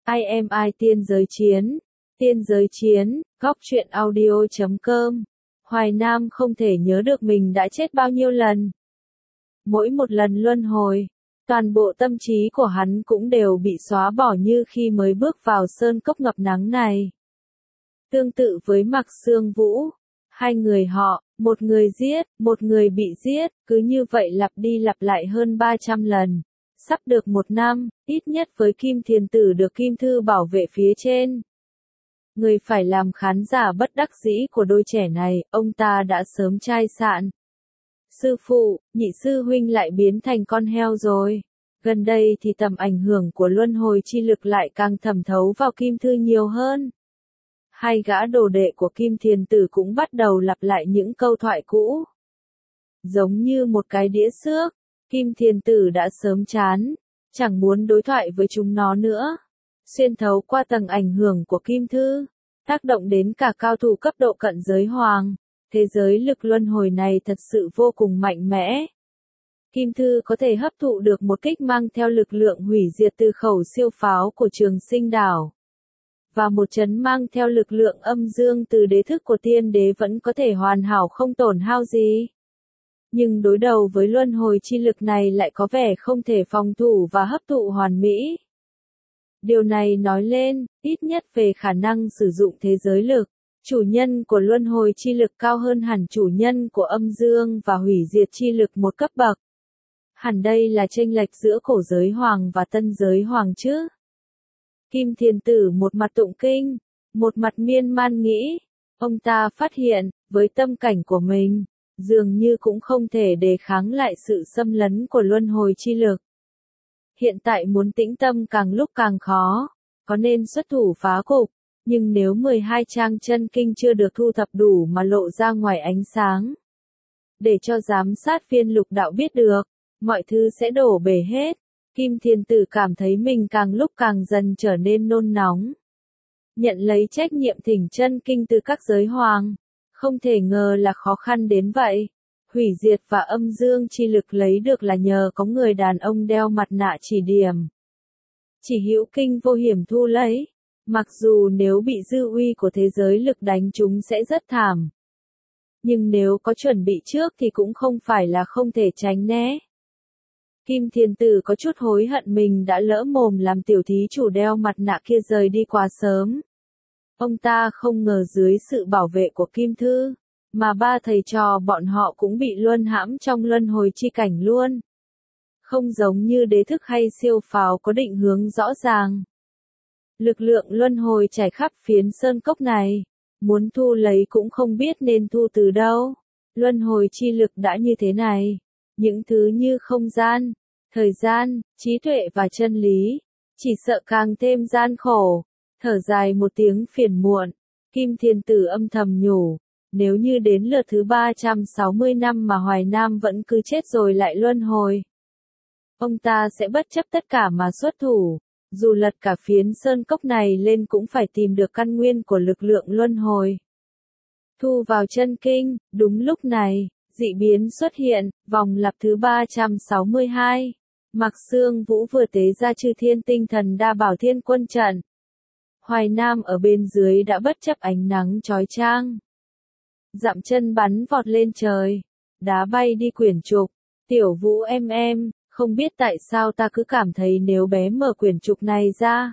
IMI Tiên Giới Chiến. Tiên Giới Chiến, góc truyện audio.com. Hoài Nam không thể nhớ được mình đã chết bao nhiêu lần. Mỗi một lần luân hồi, toàn bộ tâm trí của hắn cũng đều bị xóa bỏ như khi mới bước vào sơn cốc ngập nắng này. Tương tự với Mạc Xương Vũ, hai người họ, một người giết, một người bị giết, cứ như vậy lặp đi lặp lại hơn 300 lần. Sắp được 1 năm, ít nhất với Kim Thiền Tử được Kim Thư bảo vệ phía trên. Người phải làm khán giả bất đắc dĩ của đôi trẻ này, ông ta đã sớm chai sạn. Sư phụ, nhị sư huynh lại biến thành con heo rồi. Gần đây thì tầm ảnh hưởng của luân hồi chi lực lại càng thẩm thấu vào Kim Thư nhiều hơn. Hai gã đồ đệ của Kim Thiền Tử cũng bắt đầu lặp lại những câu thoại cũ. Giống như một cái đĩa xước, Kim Thiền Tử đã sớm chán, chẳng muốn đối thoại với chúng nó nữa. Xuyên thấu qua tầng ảnh hưởng của Kim Thư, tác động đến cả cao thủ cấp độ cận giới hoàng, thế giới lực luân hồi này thật sự vô cùng mạnh mẽ. Kim Thư có thể hấp thụ được một kích mang theo lực lượng hủy diệt từ khẩu siêu pháo của Trường Sinh Đảo. Và một chấn mang theo lực lượng âm dương từ đế thức của tiên đế vẫn có thể hoàn hảo không tổn hao gì. Nhưng đối đầu với luân hồi chi lực này lại có vẻ không thể phòng thủ và hấp thụ hoàn mỹ. Điều này nói lên, ít nhất về khả năng sử dụng thế giới lực, chủ nhân của luân hồi chi lực cao hơn hẳn chủ nhân của âm dương và hủy diệt chi lực một cấp bậc. Hẳn đây là chênh lệch giữa cổ giới hoàng và tân giới hoàng chứ. Kim Thiền Tử một mặt tụng kinh, một mặt miên man nghĩ, ông ta phát hiện, với tâm cảnh của mình, dường như cũng không thể đề kháng lại sự xâm lấn của luân hồi chi lực. Hiện tại muốn tĩnh tâm càng lúc càng khó, có nên xuất thủ phá cục, nhưng nếu 12 trang chân kinh chưa được thu thập đủ mà lộ ra ngoài ánh sáng, để cho giám sát viên lục đạo biết được, mọi thứ sẽ đổ bể hết. Kim Thiền Tử cảm thấy mình càng lúc càng dần trở nên nôn nóng. Nhận lấy trách nhiệm thỉnh chân kinh từ các giới hoàng, không thể ngờ là khó khăn đến vậy. Hủy diệt và âm dương chi lực lấy được là nhờ có người đàn ông đeo mặt nạ chỉ điểm. Chỉ hữu kinh vô hiểm thu lấy, mặc dù nếu bị dư uy của thế giới lực đánh chúng sẽ rất thảm. Nhưng nếu có chuẩn bị trước thì cũng không phải là không thể tránh né. Kim Thiền Tử có chút hối hận mình đã lỡ mồm làm tiểu thí chủ đeo mặt nạ kia rời đi quá sớm. Ông ta không ngờ dưới sự bảo vệ của Kim Thư, mà ba thầy trò bọn họ cũng bị luân hãm trong luân hồi chi cảnh luôn. Không giống như đế thức hay siêu pháo có định hướng rõ ràng. Lực lượng luân hồi trải khắp phiến sơn cốc này, muốn thu lấy cũng không biết nên thu từ đâu. Luân hồi chi lực đã như thế này. Những thứ như không gian, thời gian, trí tuệ và chân lý, chỉ sợ càng thêm gian khổ. Thở dài một tiếng phiền muộn, Kim Thiền Tử âm thầm nhủ, nếu như đến lượt thứ 360 năm mà Hoài Nam vẫn cứ chết rồi lại luân hồi, ông ta sẽ bất chấp tất cả mà xuất thủ, dù lật cả phiến sơn cốc này lên cũng phải tìm được căn nguyên của lực lượng luân hồi. Thu vào chân kinh, đúng lúc này, dị biến xuất hiện, vòng lặp thứ 362. Mạc Xương Vũ vừa tế ra Chư Thiên Tinh Thần Đa Bảo Thiên Quân trận. Hoài Nam ở bên dưới đã bất chấp ánh nắng chói chang. Dậm chân bắn vọt lên trời, đá bay đi quyển trục. Tiểu Vũ em, không biết tại sao ta cứ cảm thấy nếu bé mở quyển trục này ra,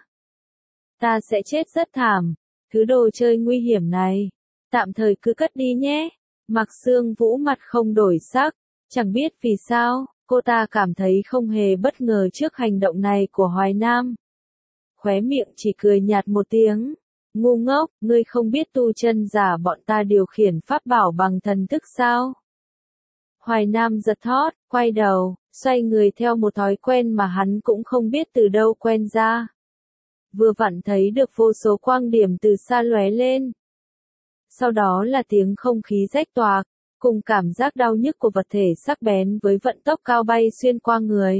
ta sẽ chết rất thảm. Thứ đồ chơi nguy hiểm này, tạm thời cứ cất đi nhé. Mạc Xương Vũ mặt không đổi sắc, chẳng biết vì sao, cô ta cảm thấy không hề bất ngờ trước hành động này của Hoài Nam. Khóe miệng chỉ cười nhạt một tiếng, ngu ngốc, ngươi không biết tu chân giả bọn ta điều khiển pháp bảo bằng thần thức sao? Hoài Nam giật thót, quay đầu, xoay người theo một thói quen mà hắn cũng không biết từ đâu quen ra. Vừa vặn thấy được vô số quang điểm từ xa lóe lên. Sau đó là tiếng không khí rách toạc, cùng cảm giác đau nhức của vật thể sắc bén với vận tốc cao bay xuyên qua người.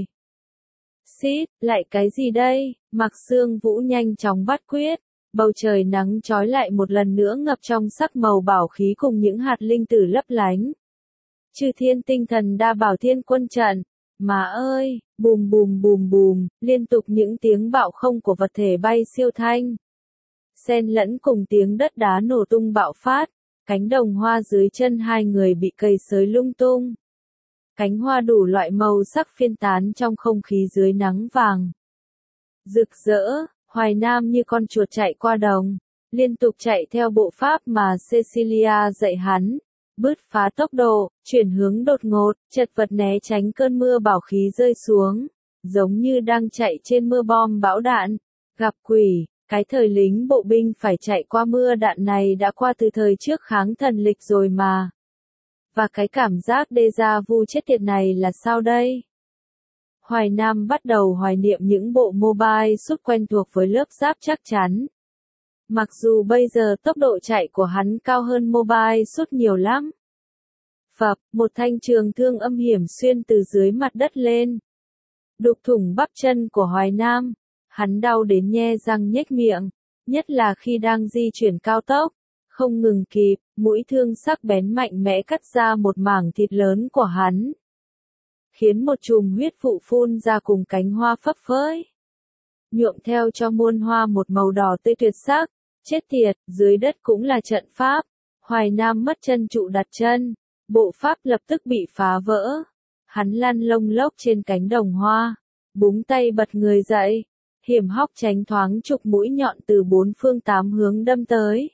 Xít, lại cái gì đây? Mạc Xương Vũ nhanh chóng bắt quyết, bầu trời nắng chói lại một lần nữa ngập trong sắc màu bảo khí cùng những hạt linh tử lấp lánh. Chư Thiên Tinh Thần Đa Bảo Thiên Quân trận, Má ơi, bùm bùm bùm bùm, liên tục những tiếng bạo không của vật thể bay siêu thanh. Xen lẫn cùng tiếng đất đá nổ tung bạo phát, cánh đồng hoa dưới chân hai người bị cây xới lung tung. Cánh hoa đủ loại màu sắc phiên tán trong không khí dưới nắng vàng. Rực rỡ, Hoài Nam như con chuột chạy qua đồng, liên tục chạy theo bộ pháp mà Cecilia dạy hắn, bứt phá tốc độ, chuyển hướng đột ngột, chật vật né tránh cơn mưa bảo khí rơi xuống, giống như đang chạy trên mưa bom bão đạn. Gặp quỷ, cái thời lính bộ binh phải chạy qua mưa đạn này đã qua từ thời trước kháng thần lịch rồi mà. Và cái cảm giác déjà vu chết tiệt này là sao đây? Hoài Nam bắt đầu hoài niệm những bộ mobile suit quen thuộc với lớp giáp chắc chắn. Mặc dù bây giờ tốc độ chạy của hắn cao hơn mobile suit nhiều lắm. Phập, một thanh trường thương âm hiểm xuyên từ dưới mặt đất lên. Đục thủng bắp chân của Hoài Nam. Hắn đau đến nhe răng nhếch miệng, nhất là khi đang di chuyển cao tốc. Không ngừng kịp, mũi thương sắc bén mạnh mẽ cắt ra một mảng thịt lớn của hắn. Khiến một chùm huyết vụ phun ra cùng cánh hoa phấp phới. Nhuộm theo cho muôn hoa một màu đỏ tươi tuyệt sắc. Chết tiệt, dưới đất cũng là trận pháp. Hoài Nam mất chân trụ đặt chân. Bộ pháp lập tức bị phá vỡ. Hắn lăn lông lốc trên cánh đồng hoa. Búng tay bật người dậy. Hiểm hóc tránh thoáng chục mũi nhọn từ bốn phương tám hướng đâm tới.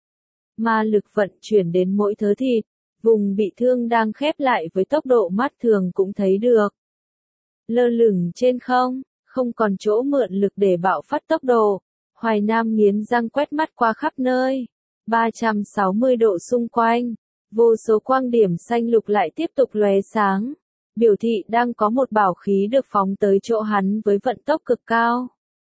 Ma lực vận chuyển đến mỗi thớ thịt. Vùng bị thương đang khép lại với tốc độ mắt thường cũng thấy được. Lơ lửng trên không, không còn chỗ mượn lực để bạo phát tốc độ. Hoài Nam nghiến răng quét mắt qua khắp nơi. 360 độ xung quanh. Vô số quang điểm xanh lục lại tiếp tục lóe sáng. Biểu thị đang có một bảo khí được phóng tới chỗ hắn với vận tốc cực cao.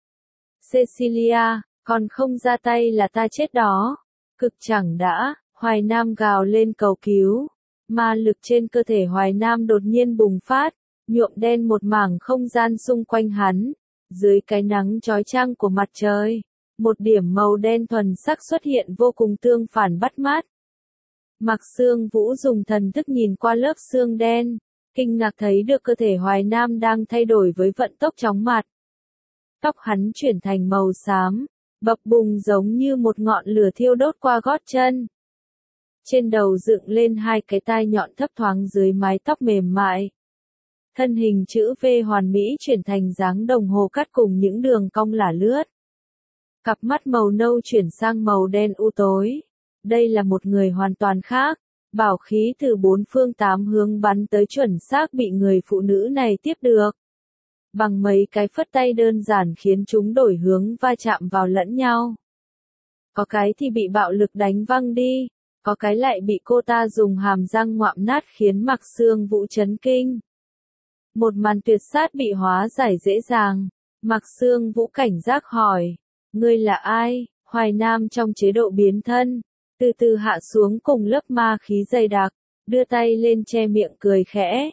Cecilia, còn không ra tay là ta chết đó. Cực chẳng đã, Hoài Nam gào lên cầu cứu. Ma lực trên cơ thể Hoài Nam đột nhiên bùng phát, nhuộm đen một mảng không gian xung quanh hắn. Dưới cái nắng chói chang của mặt trời, một điểm màu đen thuần sắc xuất hiện vô cùng tương phản bắt mắt. Mạc Xương Vũ dùng thần thức nhìn qua lớp xương đen, kinh ngạc thấy được cơ thể Hoài Nam đang thay đổi với vận tốc chóng mặt. Tóc hắn chuyển thành màu xám, bập bùng giống như một ngọn lửa thiêu đốt qua gót chân. Trên đầu dựng lên hai cái tai nhọn thấp thoáng dưới mái tóc mềm mại. Thân hình chữ V hoàn mỹ chuyển thành dáng đồng hồ cắt cùng những đường cong lả lướt. Cặp mắt màu nâu chuyển sang màu đen u tối. Đây là một người hoàn toàn khác. Bảo khí từ bốn phương tám hướng bắn tới chuẩn xác bị người phụ nữ này tiếp được. Bằng mấy cái phất tay đơn giản khiến chúng đổi hướng va chạm vào lẫn nhau. Có cái thì bị bạo lực đánh văng đi, có cái lại bị cô ta dùng hàm răng ngoạm nát khiến Mạc Xương Vũ chấn kinh. Một màn tuyệt sát bị hóa giải dễ dàng. Mạc Xương Vũ cảnh giác hỏi, ngươi là ai? Hoài Nam trong chế độ biến thân, từ từ hạ xuống cùng lớp ma khí dày đặc, đưa tay lên che miệng cười khẽ.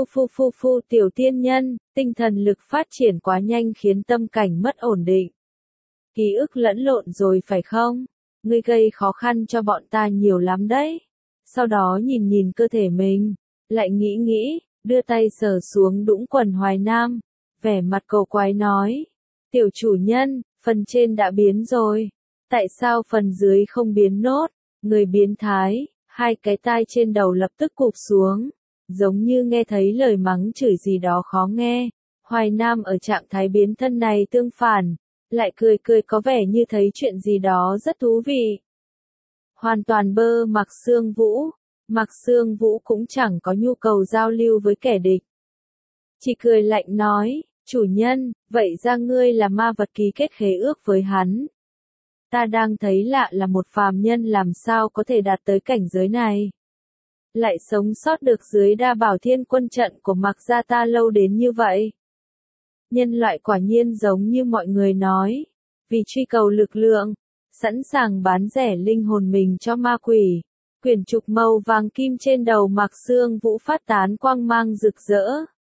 Phu tiểu tiên nhân, tinh thần lực phát triển quá nhanh khiến tâm cảnh mất ổn định. Ký ức lẫn lộn rồi phải không? Ngươi gây khó khăn cho bọn ta nhiều lắm đấy. Sau đó nhìn nhìn cơ thể mình, lại nghĩ, đưa tay sờ xuống đũng quần Hoài Nam, vẻ mặt cầu quái nói. Tiểu chủ nhân, phần trên đã biến rồi. Tại sao phần dưới không biến nốt? Người biến thái, hai cái tai trên đầu lập tức cụp xuống. Giống như nghe thấy lời mắng chửi gì đó khó nghe. Hoài Nam ở trạng thái biến thân này tương phản, lại cười có vẻ như thấy chuyện gì đó rất thú vị. Hoàn toàn bơ Mạc Xương Vũ. Mạc Xương Vũ cũng chẳng có nhu cầu giao lưu với kẻ địch. Chỉ cười lạnh nói, chủ nhân, vậy ra ngươi là ma vật ký kết khế ước với hắn. Ta đang thấy lạ là một phàm nhân làm sao có thể đạt tới cảnh giới này. Lại sống sót được dưới đa bảo thiên quân trận của Mạc gia ta lâu đến như vậy. Nhân loại quả nhiên giống như mọi người nói, vì truy cầu lực lượng, sẵn sàng bán rẻ linh hồn mình cho ma quỷ. Quyển trục màu vàng kim trên đầu Mạc Xương Vũ phát tán quang mang rực rỡ.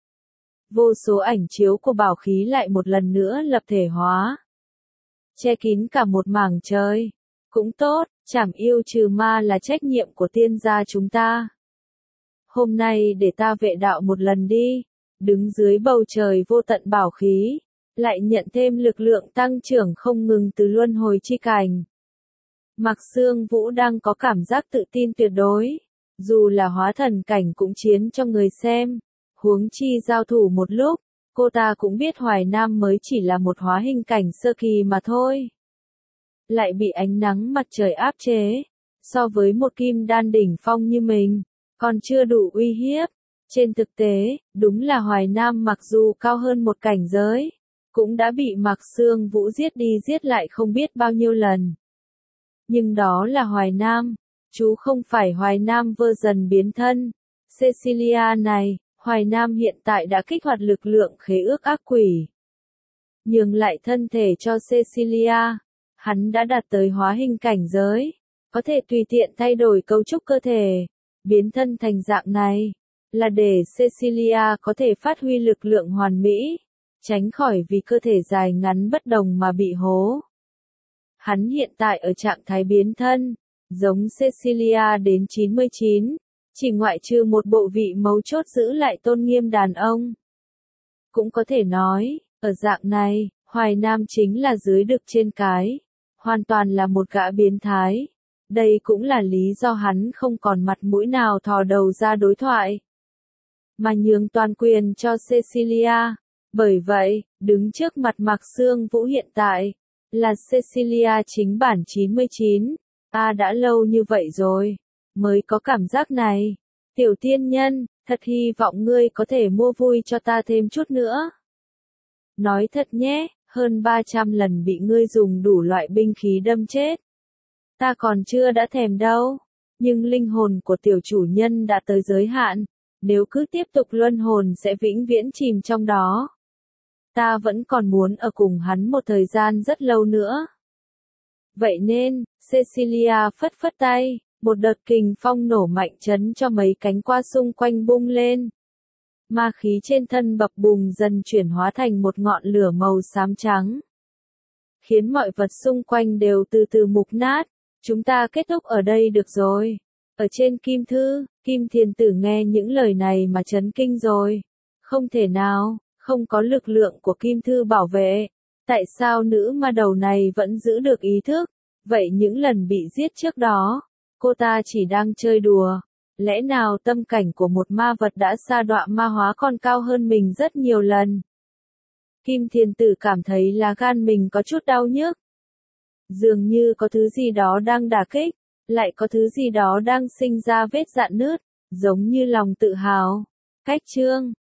Vô số ảnh chiếu của bảo khí lại một lần nữa lập thể hóa. Che kín cả một mảng trời. Cũng tốt, trảm yêu trừ ma là trách nhiệm của tiên gia chúng ta. Hôm nay để ta vệ đạo một lần đi. đứng dưới bầu trời vô tận bảo khí, lại nhận thêm lực lượng tăng trưởng không ngừng từ luân hồi chi cảnh. Mạc Xương Vũ đang có cảm giác tự tin tuyệt đối, dù là hóa thần cảnh cũng chiến cho người xem, huống chi giao thủ một lúc, cô ta cũng biết Hoài Nam mới chỉ là một hóa hình cảnh sơ kỳ mà thôi. Lại bị ánh nắng mặt trời áp chế, so với một kim đan đỉnh phong như mình, còn chưa đủ uy hiếp. Trên thực tế, đúng là Hoài Nam mặc dù cao hơn một cảnh giới, cũng đã bị Mạc Xương Vũ giết đi giết lại không biết bao nhiêu lần. Nhưng đó là Hoài Nam, chú không phải Hoài Nam version biến thân. Cecilia này, Hoài Nam hiện tại đã kích hoạt lực lượng khế ước ác quỷ. Nhường lại thân thể cho Cecilia, hắn đã đạt tới hóa hình cảnh giới, có thể tùy tiện thay đổi cấu trúc cơ thể, biến thân thành dạng này, là để Cecilia có thể phát huy lực lượng hoàn mỹ, tránh khỏi vì cơ thể dài ngắn bất đồng mà bị hố. Hắn hiện tại ở trạng thái biến thân, giống Cecilia đến 99, chỉ ngoại trừ một bộ vị mấu chốt giữ lại tôn nghiêm đàn ông. Cũng có thể nói, ở dạng này, Hoài Nam chính là dưới được trên cái, hoàn toàn là một gã biến thái. Đây cũng là lý do hắn không còn mặt mũi nào thò đầu ra đối thoại, mà nhường toàn quyền cho Cecilia. Bởi vậy, đứng trước mặt Mạc Xương Vũ hiện tại, là Cecilia chính bản 99. Đã lâu như vậy rồi, mới có cảm giác này. Tiểu tiên nhân, thật hy vọng ngươi có thể mua vui cho ta thêm chút nữa. Nói thật nhé, hơn 300 lần bị ngươi dùng đủ loại binh khí đâm chết. Ta còn chưa đã thèm đâu, nhưng linh hồn của tiểu chủ nhân đã tới giới hạn, nếu cứ tiếp tục luân hồn sẽ vĩnh viễn chìm trong đó. Ta vẫn còn muốn ở cùng hắn một thời gian rất lâu nữa. Vậy nên, Cecilia phất phất tay, một đợt kình phong nổ mạnh chấn cho mấy cánh qua xung quanh bung lên. Ma khí trên thân bập bùng dần chuyển hóa thành một ngọn lửa màu xám trắng, khiến mọi vật xung quanh đều từ từ mục nát. Chúng ta kết thúc ở đây được rồi. Ở trên Kim Thư, Kim Thiền Tử nghe những lời này mà chấn kinh rồi. Không thể nào, không có lực lượng của Kim Thư bảo vệ. Tại sao nữ ma đầu này vẫn giữ được ý thức? Vậy những lần bị giết trước đó, cô ta chỉ đang chơi đùa. Lẽ nào tâm cảnh của một ma vật đã sa đọa ma hóa còn cao hơn mình rất nhiều lần? Kim Thiền Tử cảm thấy là gan mình có chút đau nhức. Dường như có thứ gì đó đang đả kích, lại có thứ gì đó đang sinh ra vết rạn nứt, giống như lòng tự hào. Cách chương